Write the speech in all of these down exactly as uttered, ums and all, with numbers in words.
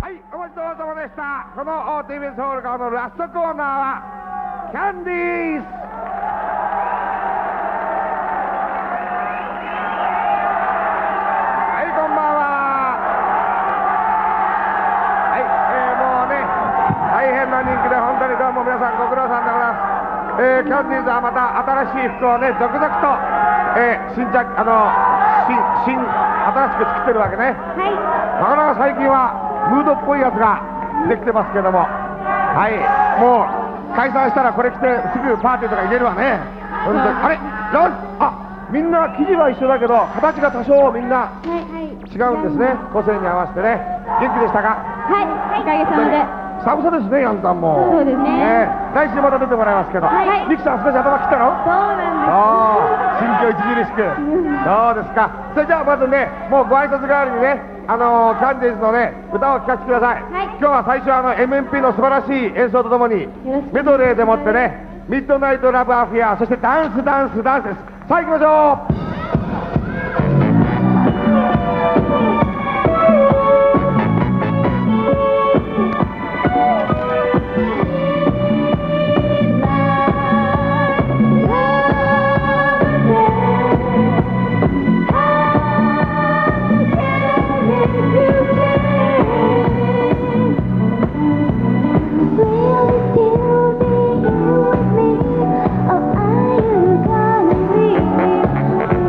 はい、お待ちどうさまでした。この ティービーエス ホールからのラストコーナーはキャンディーズ。はい、こんばんは。はい、えー、もうね大変な人気で本当にどうも皆さんご苦労さんでございます。えー、キャンディーズはまた新しい服をね続々と、えー、新着あの新新新しく作ってるわけね。はい、なかなか最近はムードっぽいやつができてますけども、はい、もう解散したらこれ着てすぐパーティーとか入れるわね。本当にあれランあみんな生地は一緒だけど形が多少みんな違うんですね。個性に合わせてね。元気でしたか？ はい、おかげさまで。 久々ですね、ヤンタンも。 そうですね、 えー、来週また出てもらいますけど、はい、ミキさん少し頭切ったの？ そうなんです。 ああ、心境著しく、そうですか。それじゃあまずね、もうご挨拶代わりにね、あのー、キャンディーズのね歌を聴かせてください。はい、今日は最初はあの エムエヌピー の素晴らしい演奏とともにメドレーでもってね、ミッドナイトラブアフェア、そしてダンスダンスダンスです。さあ行きましょう。 Will you still be here with me? Or are you gonna leave me?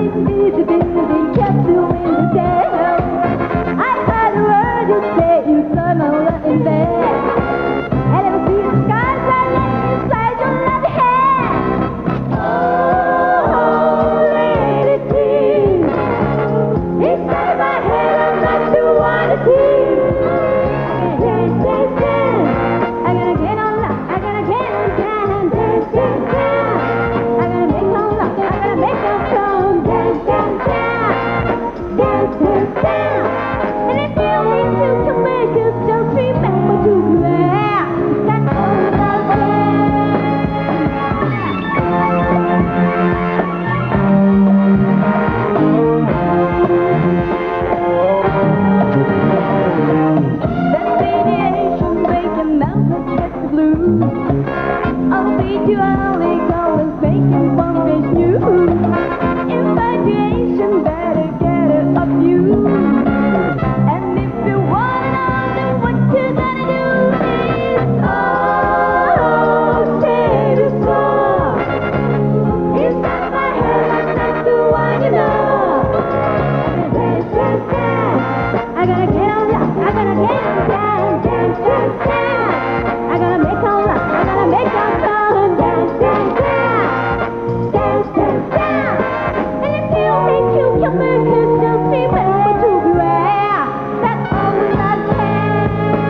the building, capsule in the tail. I heard a word you say, you saw my love in bed. I never see the skies like that inside your lovely head. Oh, lady, please. Inside my head, I'm not the one to see. Dance, dance, dance. I gotta get on up, I gotta get on down. Dance, dance, dance. I gotta make on up, I gotta make on down. Dance, dance, dance. Dance, dance, dance. And if you need to come back, just just remember to be there. That's all I That radiation making mountains get blue. I'll feed you all the colors, making one face new. Imagination better get it up you. And if you wanna know what you gotta do is oh, stay the song. Inside my head, I'm not the one you know. Dance, dance, dance. I gotta get on up, I gotta get on down. Dance, dance, dance. I gotta make on up, I gotta make on down. Dance, dance, dance. Dance, dance, dance. And if you think you can make it, just remember to beware. That's all I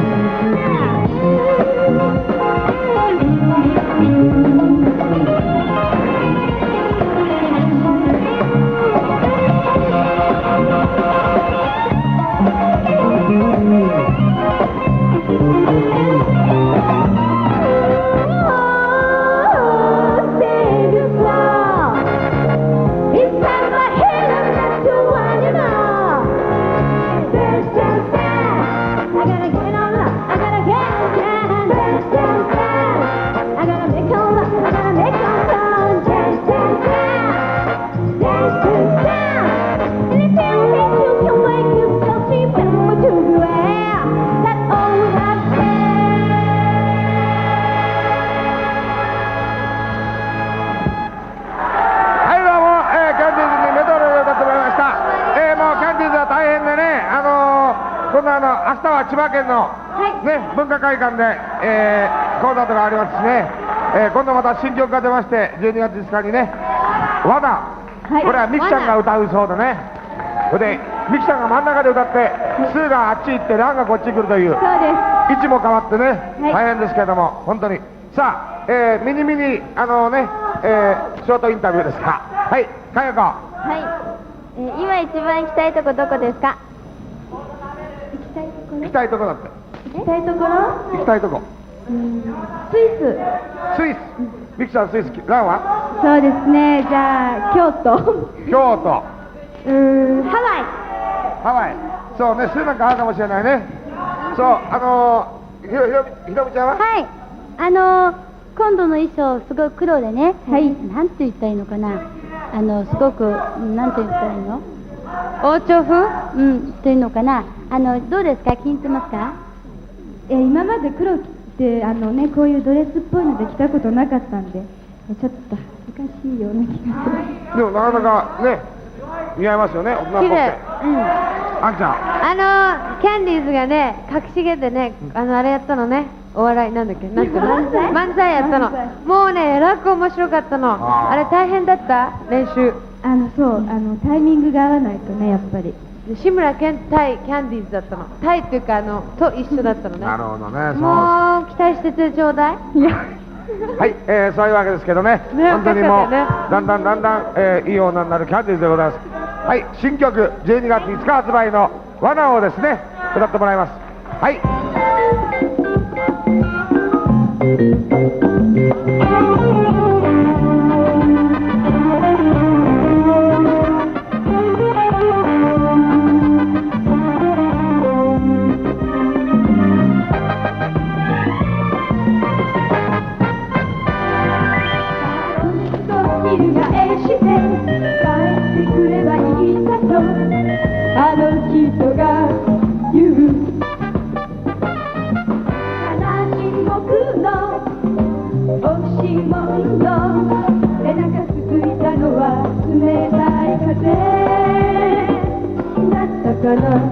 はいどうも、えーキャンディーズにメドレーを歌ってもらいました。えーもうキャンディーズは大変でね、あのー、こんなあの明日は千葉県の、ね文化会館で、えーコンサートがありますしね、えー今度また新曲が出まして、じゅうにがついつかにね、ワナ、 はいこれはミキちゃんが歌うそうでね、それでミキちゃんが真ん中で歌って、スーがあっち行って、ランがこっち来るという、 そうです。 位置も変わってね、 はい大変ですけれども、本当に。さあ、えーミニミニ、あのね、えーショートインタビューですか。はい、かよこ。 はい、えー今一番行きたいとこどこですか？ 行きたいところ行きたいとこだって。 行きたいところ行きたいとこ。 スイス。 スイス。ミキさんスイス、ランはそうですね、じゃあ京都。 京都、 うーん、ハワイ。 ハワイ。そうね、スーなんかあるかもしれないね。そう、あのー、ひろひろひろみちゃんははい、あのー、今度の衣装すごい黒でね、はい、なんて言ったらいいのかな、あのすごくなんて言ったらいいの？王朝風？うんというのかな。あのどうですか？気に入ってますか？ えー今まで黒着てあのねこういうドレスっぽいので着たことなかったんで、えちょっと恥ずかしいような気がする。 でもなかなかね、似合いますよね、大人っぽくて。 綺麗。うん。 あんちゃん。 あのー、キャンディーズがね、隠しげでね、あのあれやったのね。お笑いなんだっけ？なんていうの？ 漫才漫才やったの漫才。 もうね、えらく面白かったの。 あーあれ大変だった？練習。 あのそうあのタイミングが合わないとねやっぱり。 で志村けん対キャンディーズだったの。対っていうかあのと一緒だったのね。 なるほどね、そう。 もう期待しててちょうだい。 いやはい、えー、そういうわけですけどね、 ね本当にもう、 よかったよねだんだんだんだん、えーいい女になるキャンディーズでございます。はい、新曲じゅうにがついつか発売の「罠」をですね、歌ってもらいます。はい。 翻して帰ってくればいいんだとあの人が言う七人目の押し問答背中つついたのは冷たいかな。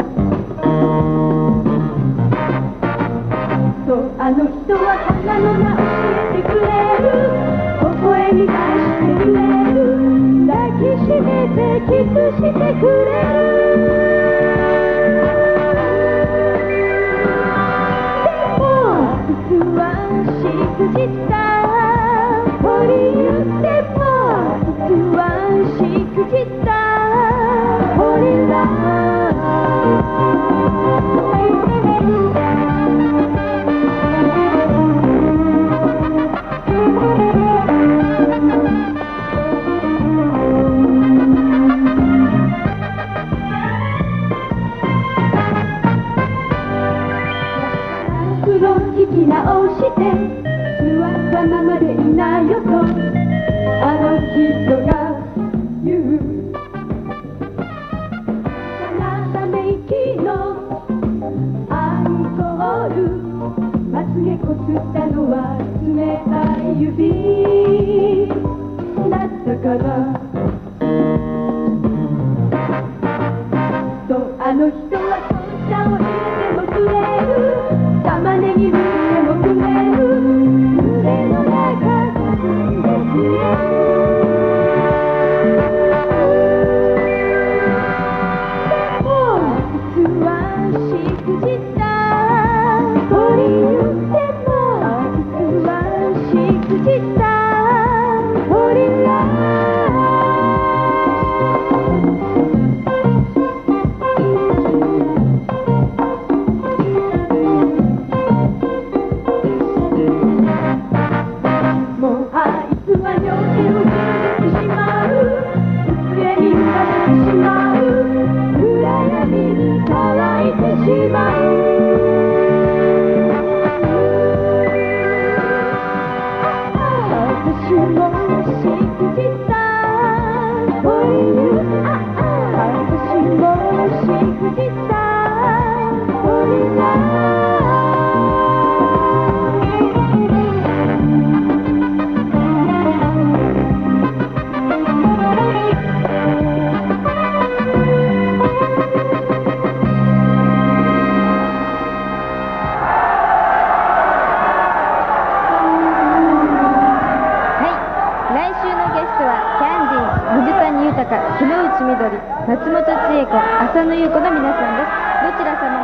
そうあの人は花の名教えてくれる、微笑み返してくれる、抱きしめてキスしてくれる。でも実はしくじった鳥言っても実はしくじった鳥だ。聞き直して座ったままでいないよとあの人が言う。ため息のアルコールまつげこすったのは冷たい指だったかな。そうあの人は紅茶を入れてもくれる、玉ねぎ木之内みどり、松本千恵子、浅野ゆう子の皆さんです。どちら様